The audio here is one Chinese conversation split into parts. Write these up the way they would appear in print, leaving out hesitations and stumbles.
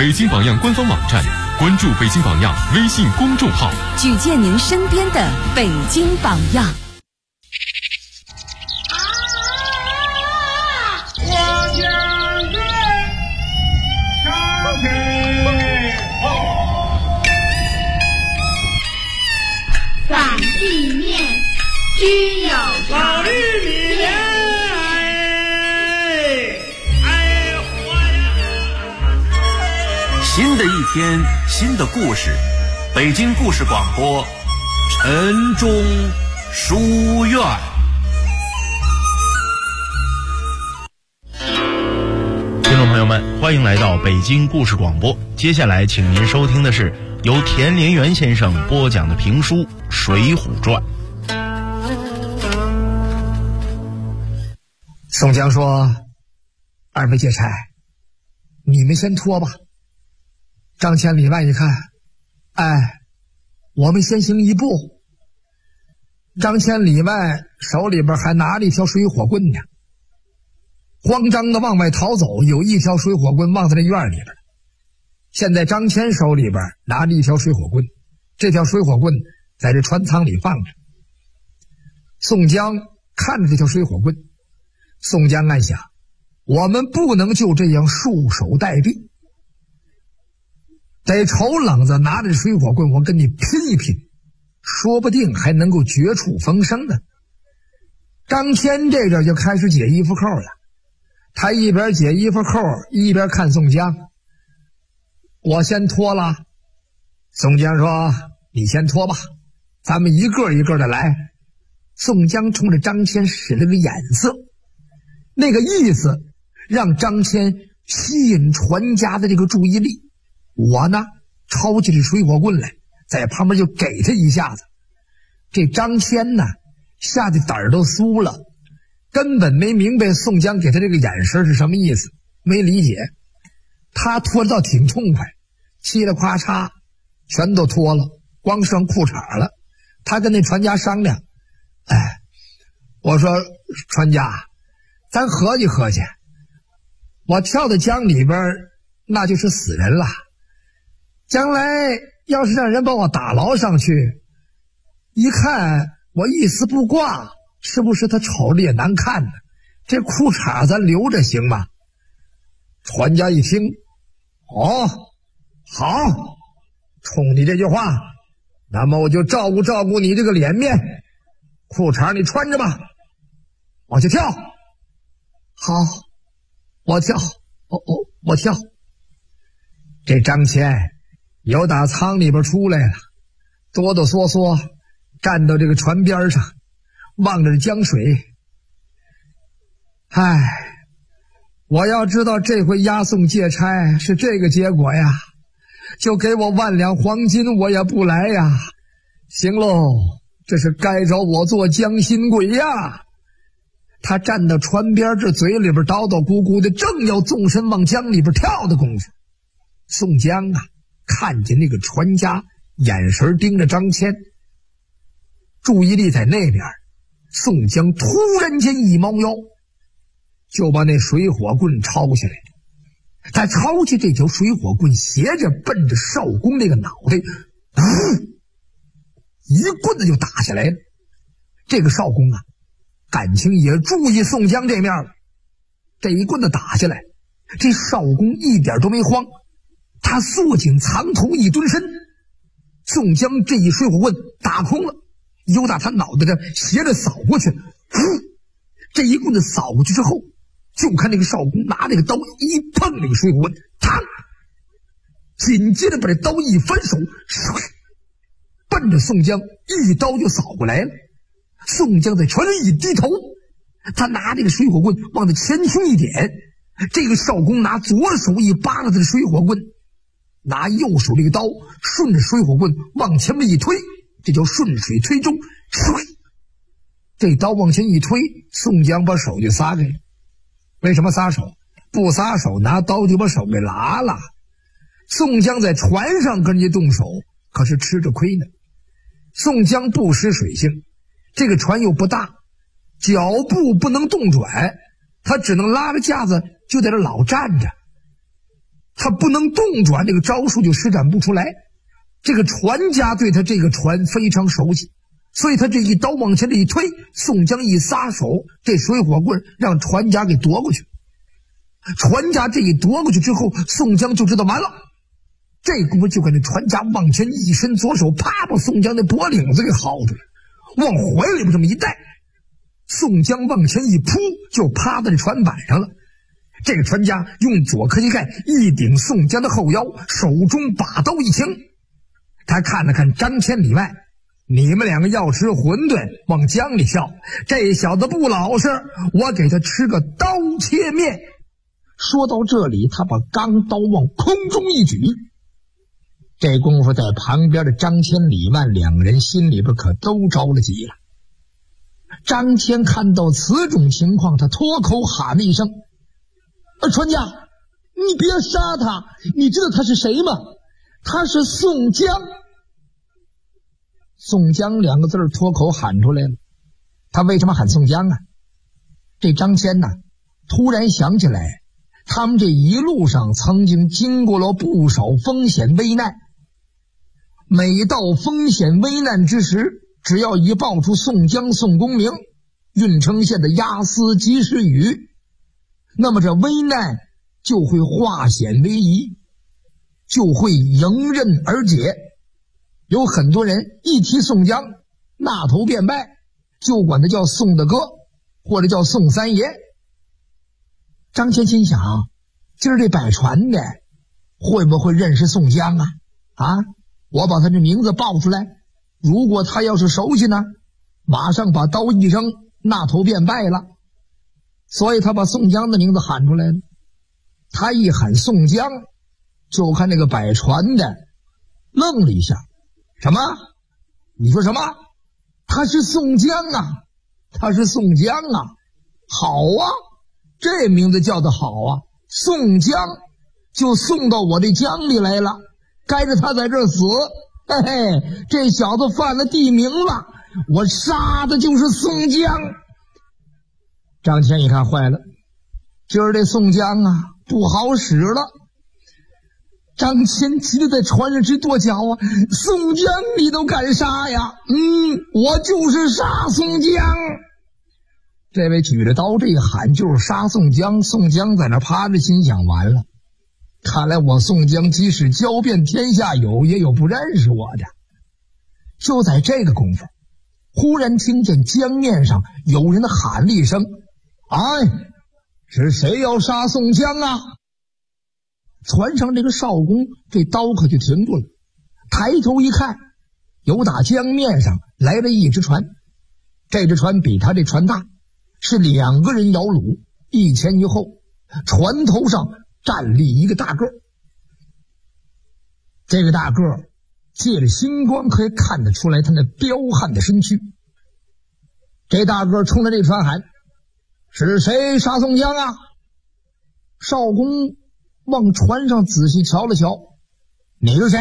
北京榜样官方网站，关注北京榜样微信公众号， 举荐您身边的北京榜样。 反地面居有老绿米莲， 新的一天，新的故事，北京故事广播，晨钟书院。 听众朋友们，欢迎来到北京故事广播。接下来，请您收听的是由田连元先生播讲的评书《水浒传》。 宋江说：“二位劫差，你们先拖吧。”张千里外一看，我们先行一步。张千里外手里边还拿着一条水火棍呢，慌张的往外逃走，有一条水火棍忘在那院里边。现在张骞手里边拿着一条水火棍，这条水火棍在这船舱里放着。宋江看着这条水火棍，宋江暗想，我们不能就这样束手待毙，得瞅冷子拿着水火棍，我跟你拼一拼，说不定还能够绝处逢生呢。张骞这阵就开始解衣服扣了，他一边解衣服扣一边看宋江。我先脱了。宋江说：“你先脱吧，咱们一个一个的来。”宋江冲着张骞使了个眼色，那个意思让张骞吸引船家的这个注意力。我呢抄起这水火棍来，在旁边就给他一下子。这张骞呢吓得胆儿都酥了，根本没明白宋江给他这个眼神是什么意思，没理解。他脱得倒挺痛快，嘁哩咔嚓全都脱了，光剩裤衩了。他跟那船家商量，我说船家，咱合计合计，我跳到江里边那就是死人了，将来要是让人把我打捞上去，一看我一丝不挂，是不是他瞅着也难看呢？这裤衩咱留着行吗？船家一听，好，冲你这句话，那么我就照顾照顾你这个脸面，裤衩你穿着吧，我就跳。好，我跳，我跳。这张骞由打舱里边出来了，哆哆嗦嗦站到这个船边上，望着江水。我要知道这回押送借差是这个结果呀，就给我10000两黄金我也不来呀。行喽，这是该着我做江心鬼呀。他站到船边，这嘴里边叨叨咕咕的，正要纵身往江里边跳的功夫，宋江看见那个船家眼神盯着张骞，注意力在那边。宋江突然间一猫腰，就把那水火棍抄下来。他抄起这条水火棍，斜着奔着少公那个脑袋，一棍子就打下来了。这个少公感情也注意宋江这面了，这一棍子打下来，这少公一点都没慌，他缩紧藏头一蹲身，宋江这一水火棍打空了，由打他脑袋上斜着扫过去。这一棍子扫过去之后，就看那个少公拿那个刀一碰那个水火棍，紧接着把这刀一翻手，奔着宋江一刀就扫过来了。宋江在船里一低头，他拿这个水火棍往他前胸一点，这个少公拿左手一扒拉他的水火棍，拿右手这个刀顺着水火棍往前面一推，这叫顺水推舟。这刀往前一推，宋江把手就撒开了。为什么撒手？不撒手拿刀就把手给拉了。宋江在船上跟人家动手，可是吃着亏呢。宋江不识水性，这个船又不大，脚步不能动转，他只能拉着架子就在这老站着。 他不能动转，这个招数就施展不出来。这个船家对他这个船非常熟悉，所以他这一刀往前这一推，宋江一撒手，这水火棍让船家给夺过去。船家这一夺过去之后，宋江就知道完了。这功夫就跟那船家往前一伸，左手啪把宋江的脖领子给薅出来，往怀里边这么一带，宋江往前一扑，就趴在这船板上了。这个船家用左磕膝盖一顶宋江的后腰，手中把刀一擎，他看了看张千里外，你们两个要吃馄饨往江里笑，这小子不老实，我给他吃个刀切面。说到这里，他把钢刀往空中一举。这功夫在旁边的张千李万两个人心里边可都着了急了。张千看到此种情况，他脱口喊了一声：船家，你别杀他，你知道他是谁吗？他是宋江。宋江两个字脱口喊出来了。他为什么喊宋江啊？这张骞呢，突然想起来，他们这一路上曾经经过了不少风险危难。每到风险危难之时，只要一报出宋江、宋公明，郓城县的押司及时雨，那么这危难就会化险为夷，就会迎刃而解。有很多人一提宋江，那头便拜，就管他叫宋大哥，或者叫宋三爷。张骞心想，今儿这摆船的会不会认识宋江啊？我把他这名字报出来，如果他要是熟悉呢，马上把刀一扔，那头便拜了。所以他把宋江的名字喊出来了。他一喊宋江，就看那个摆船的愣了一下。什么？你说什么？他是宋江啊，他是宋江啊。好啊，这名字叫得好啊，宋江就送到我这江里来了，该着他在这儿死。嘿嘿，这小子犯了地名了，我杀的就是宋江。张骞一看坏了，今儿这宋江啊不好使了。张骞急得在船上直跺脚啊，宋江你都敢杀呀？我就是杀宋江。这位举着刀这一喊就是杀宋江。宋江在那趴着心想，完了，看来我宋江即使交遍天下有，也有不认识我的。就在这个功夫，忽然听见江面上有人喊了一声：哎，是谁要杀宋江啊？船上这个少公这刀可就停住了，抬头一看，有打江面上来了一只船。这只船比他这船大，是两个人摇橹，一前一后，船头上站立一个大个。这个大个借着星光可以看得出来他那彪悍的身躯。这大个冲着这船喊：是谁杀宋江啊？少公往船上仔细瞧了瞧：你是谁？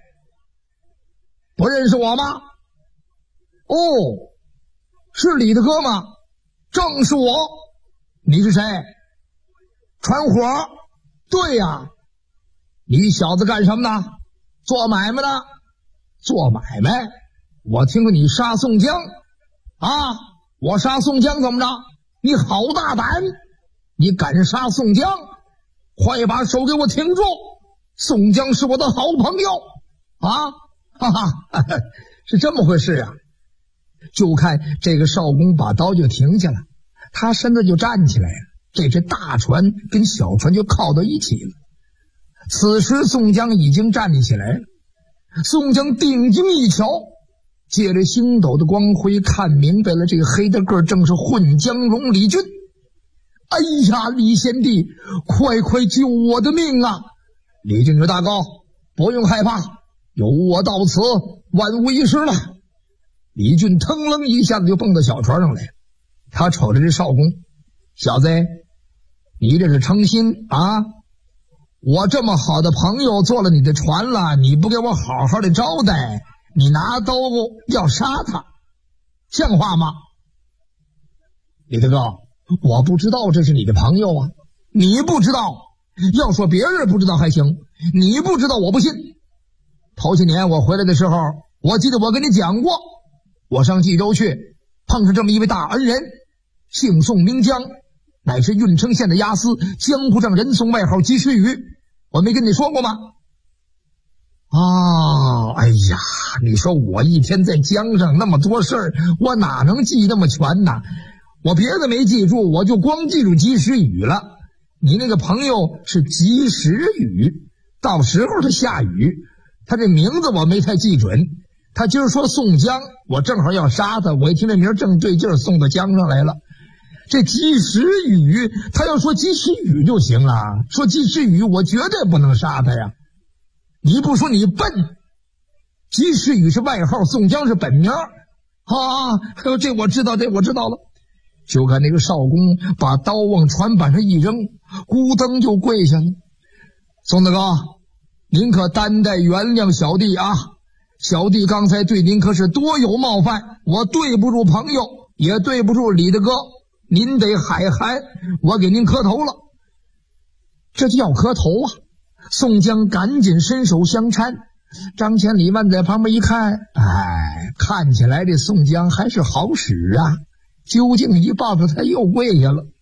不认识我吗？哦，是李大哥吗？正是我。你是谁？船伙。对呀。你小子干什么呢？做买卖呢。做买卖？我听说你杀宋江啊！我杀宋江怎么着？你好大胆！你敢杀宋江？快把手给我停住！宋江是我的好朋友啊！哈哈，是这么回事啊！就看这个少公把刀就停下了，他身子就站起来了，这只大船跟小船就靠到一起了。此时宋江已经站立起来了，宋江定睛一瞧，借着星斗的光辉看明白了，这个黑大个正是混江龙李俊。哎呀，李贤弟，快救我的命啊！李俊说：大高，不用害怕，有我到此，万无一失了。李俊腾楞一下子就蹦到小船上来，他瞅着这少公：小子，你这是诚心啊？我这么好的朋友坐了你的船了，你不给我好好的招待，你拿刀要杀他，像话吗？李大哥，我不知道这是你的朋友啊。你不知道， 要说别人不知道还行，你不知道我不信。头些年我回来的时候，我记得我跟你讲过，我上冀州去碰上这么一位大恩人，姓宋名江，乃是郓城县的押司，江湖上人送外号及时雨，我没跟你说过吗？哎呀，你说我一天在江上那么多事儿，我哪能记那么全呢？我别的没记住，我就光记住及时雨了。你那个朋友是及时雨，到时候他下雨，他这名字我没太记准。他今儿说宋江，我正好要杀他，我一听这名正对劲儿，送到江上来了。这及时雨，他要说及时雨就行了，说及时雨我绝对不能杀他呀。你不说你笨，及时雨是外号，宋江是本名这我知道，这我知道了。就看那个少公把刀往船板上一扔，咕噔就跪下了。宋大哥，您可担待原谅小弟啊，小弟刚才对您可是多有冒犯，我对不住朋友，也对不住李大哥，您得海涵，我给您磕头了。这就要磕头啊！宋江赶紧伸手相搀，张千里万在旁边一看，看起来这宋江还是好使啊，究竟一抱着他又跪下了。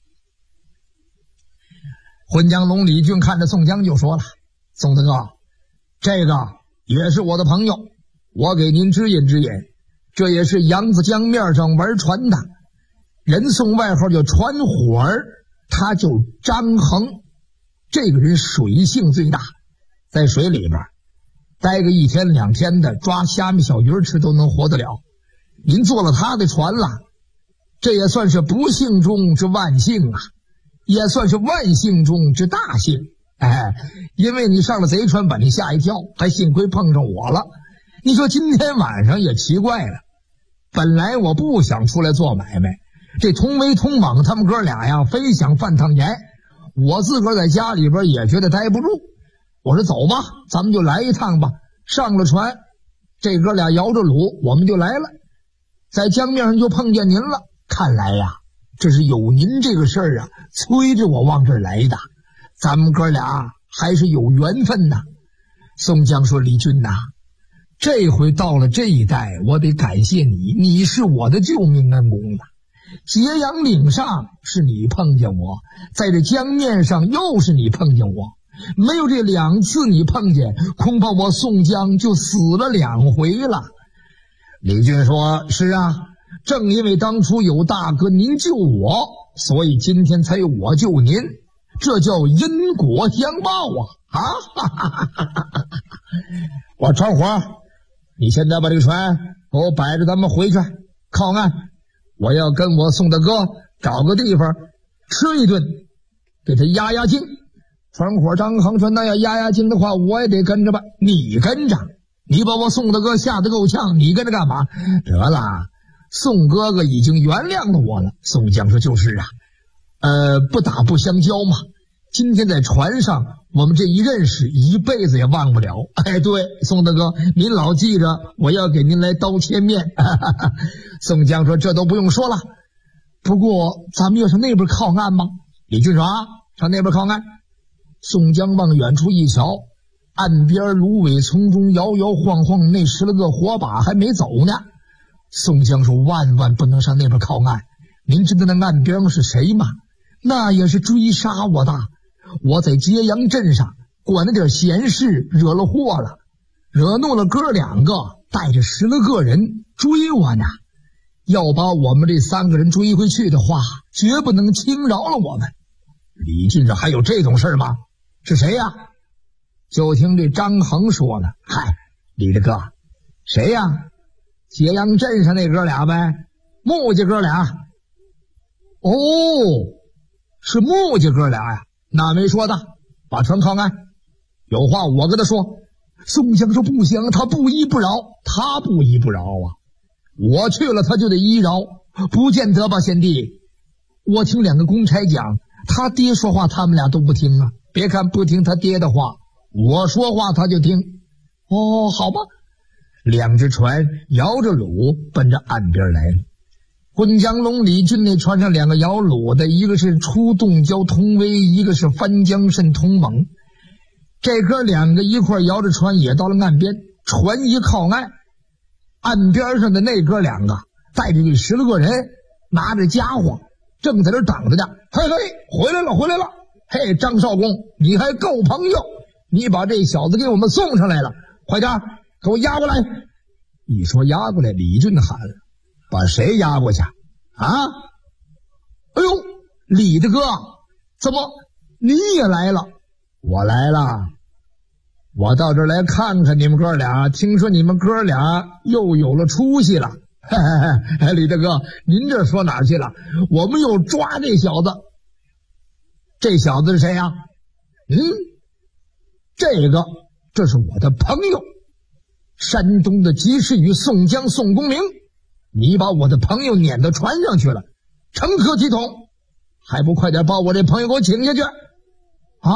混江龙李俊看着宋江就说了，宋大哥，这个也是我的朋友，我给您指引指引，这也是扬子江面上玩船的，人送外号叫船火儿，他就张衡。这个人水性最大，在水里边待个1天2天的，抓虾米小鱼吃都能活得了。您坐了他的船了，这也算是不幸中之万幸啊，也算是万幸中之大幸。因为你上了贼船把你吓一跳，还幸亏碰上我了。你说今天晚上也奇怪了，本来我不想出来做买卖，这同为同莽他们哥俩呀，非想犯趟盐，我自个儿在家里边也觉得待不住。我说走吧，咱们就来一趟吧。上了船，这哥俩摇着橹，我们就来了。在江面上就碰见您了，看来呀，这是有您这个事儿啊，催着我往这儿来的。咱们哥俩还是有缘分呐。宋江说，李俊呐，这回到了这一带，我得感谢你，你是我的救命恩公啊。揭阳岭上是你碰见我，在这江面上又是你碰见我，没有这2次你碰见，恐怕我宋江就死了2回了。李俊说，是啊，正因为当初有大哥您救我，所以今天才有我救您，这叫因果相报啊！我传火，你现在把这个船给我摆着，咱们回去靠岸。我要跟我宋大哥找个地方吃一顿，给他压压惊。传火张衡说，那要压压惊的话，我也得跟着吧。你跟着，你把我宋大哥吓得够呛，你跟着干嘛？得了，宋哥哥已经原谅了我了。宋江说，就是啊，不打不相交嘛。今天在船上，我们这一认识，一辈子也忘不了。对，宋大哥，您老记着，我要给您来刀切面。宋江说，这都不用说了，不过咱们要上那边靠岸吗？李俊说，上那边靠岸。宋江往远处一瞧，岸边芦苇丛中摇摇晃晃，那10来个火把还没走呢。宋江说，万万不能上那边靠岸。您知道那岸边是谁吗？那也是追杀我的。我在揭阳镇上管了点闲事，惹了祸了，惹怒了哥2个，带着10来个人追我呢。要把我们这3个人追回去的话，绝不能轻饶了我们。李俊说，还有这种事吗？是谁呀？就听这张衡说了，李大哥，谁呀？揭阳镇上那哥俩呗，木家哥俩。是木家哥俩呀？那没说的，把船靠岸，有话我跟他说。宋江说，不行，他不依不饶，他不依不饶啊！我去了他就得依饶，不见得吧，贤弟？我听2个公差讲，他爹说话他们俩都不听啊。别看不听他爹的话，我说话他就听。好吧。2只船摇着橹奔着岸边来了。 混江龙李俊那船上2个摇橹的，一个是出洞蛟童威，一个是翻江蜃童猛。这哥2个一块摇着船也到了岸边，船一靠岸，岸边上的那哥2个带着10来个人，拿着家伙正在这等着呢。嘿嘿，回来了回来了！嘿，张少公，你还够朋友，你把这小子给我们送上来了，快点给我押过来！一说押过来，李俊喊了：“把谁押过去啊？”哎呦，李大哥，怎么你也来了？我来了，我到这儿来看看你们哥俩，听说你们哥俩又有了出息了。嘿嘿嘿，李大哥，您这说哪儿去了？我们又抓这小子。这小子是谁呀？这是我的朋友，山东的及时雨宋江宋公明。你把我的朋友撵到船上去了，成何体统？还不快点把我这朋友给我请下去啊！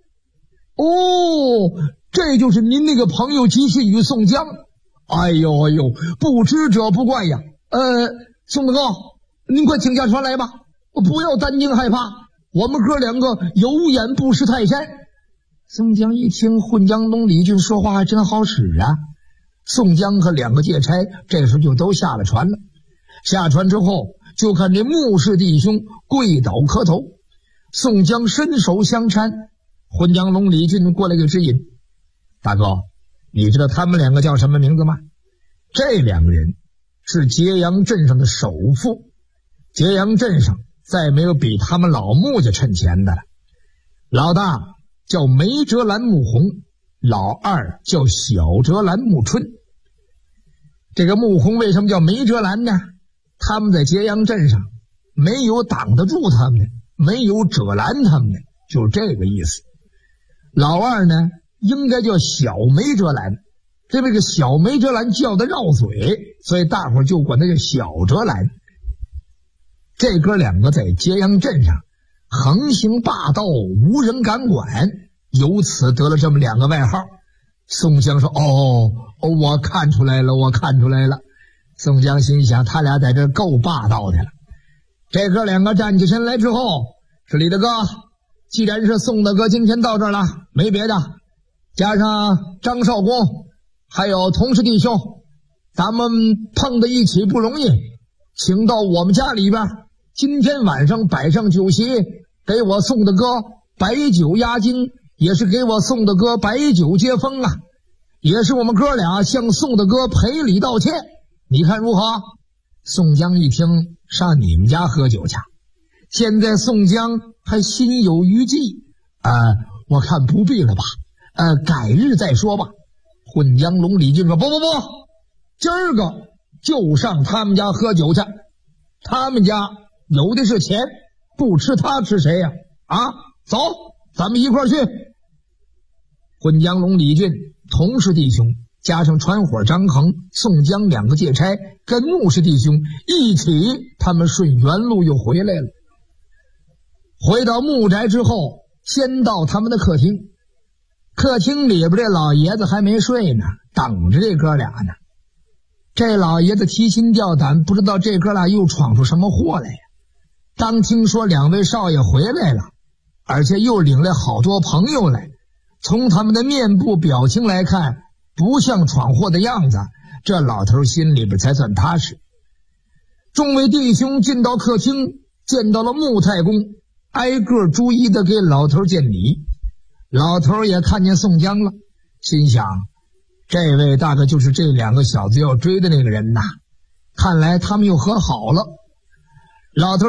哦，这就是您那个朋友及时雨宋江。哎呦哎呦，不知者不怪呀。宋大哥，您快请下船来吧，不要担惊害怕，我们哥2个有眼不识泰山。宋江一听混江东李俊说话还真好使啊。宋江和2个借差这时候就都下了船了。下船之后，就看这穆氏弟兄跪倒磕头，宋江伸手相搀，混江龙李俊过来给指引：“大哥，你知道他们2个叫什么名字吗？这2个人是揭阳镇上的首富，揭阳镇上再没有比他们老穆家趁钱的了。老大叫梅哲兰穆红，老二叫小哲兰穆春。这个穆红为什么叫梅哲兰呢？他们在揭阳镇上没有挡得住他们的，没有遮拦他们的，就是这个意思。老二呢应该叫小梅哲兰，这个小梅哲兰叫的绕嘴，所以大伙儿就管他叫小哲兰。这哥2个在揭阳镇上横行霸道，无人敢管，由此得了这么2个外号。宋江说：“哦，我看出来了，我看出来了。”宋江心想，他俩在这够霸道的了。这哥2个站起身来之后，说：“李大哥，既然是宋大哥今天到这儿了，没别的，加上张少公还有同事弟兄，咱们碰到一起不容易，请到我们家里边，今天晚上摆上酒席，给我宋大哥摆酒压惊，也是给我宋大哥摆酒接风啊，也是我们哥俩向宋大哥赔礼道歉，你看如何？”宋江一听，上你们家喝酒去？现在宋江还心有余悸，我看不必了吧，改日再说吧。混江龙李俊说：“不，今儿个就上他们家喝酒去，他们家有的是钱，不吃他吃谁呀？走，咱们一块儿去。”混江龙李俊同是弟兄，加上船伙张衡、宋江2个借差，跟穆氏弟兄一起，他们顺原路又回来了。回到穆宅之后，先到他们的客厅，客厅里边这老爷子还没睡呢，等着这哥俩呢。这老爷子提心吊胆，不知道这哥俩又闯出什么祸来呀。当听说2位少爷回来了，而且又领来好多朋友来，从他们的面部表情来看，不像闯祸的样子，这老头心里边才算踏实。众位弟兄进到客厅，见到了穆太公，挨个逐一的给老头见礼。老头也看见宋江了，心想，这位大概就是这2个小子要追的那个人呐，看来他们又和好了。老头